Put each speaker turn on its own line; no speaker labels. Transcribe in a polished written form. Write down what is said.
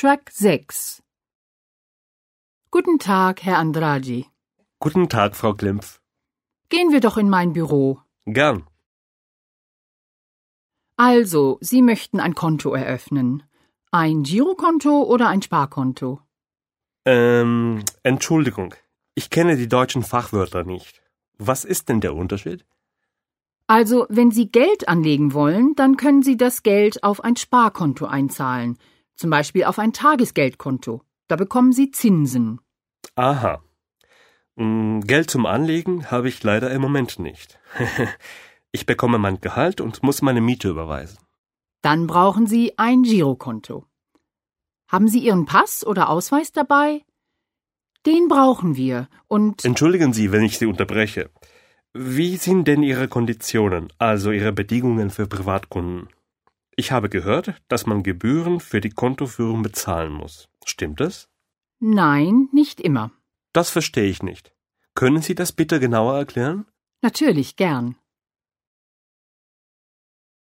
Track 6. Guten Tag, Herr Andrade.
Guten Tag, Frau Glimpf.
Gehen wir doch in mein Büro.
Gern.
Also, Sie möchten ein Konto eröffnen. Ein Girokonto oder ein Sparkonto?
Entschuldigung. Ich kenne die deutschen Fachwörter nicht. Was ist denn der Unterschied?
Also, wenn Sie Geld anlegen wollen, dann können Sie das Geld auf ein Sparkonto einzahlen. Zum Beispiel auf ein Tagesgeldkonto. Da bekommen Sie Zinsen.
Aha. Geld zum Anlegen habe ich leider im Moment nicht. Ich bekomme mein Gehalt und muss meine Miete überweisen.
Dann brauchen Sie ein Girokonto. Haben Sie Ihren Pass oder Ausweis dabei? Den brauchen wir und...
Entschuldigen Sie, wenn ich Sie unterbreche. Wie sind denn Ihre Konditionen, also Ihre Bedingungen für Privatkunden? Ich habe gehört, dass man Gebühren für die Kontoführung bezahlen muss. Stimmt das?
Nein, nicht immer.
Das verstehe ich nicht. Können Sie das bitte genauer erklären?
Natürlich gern.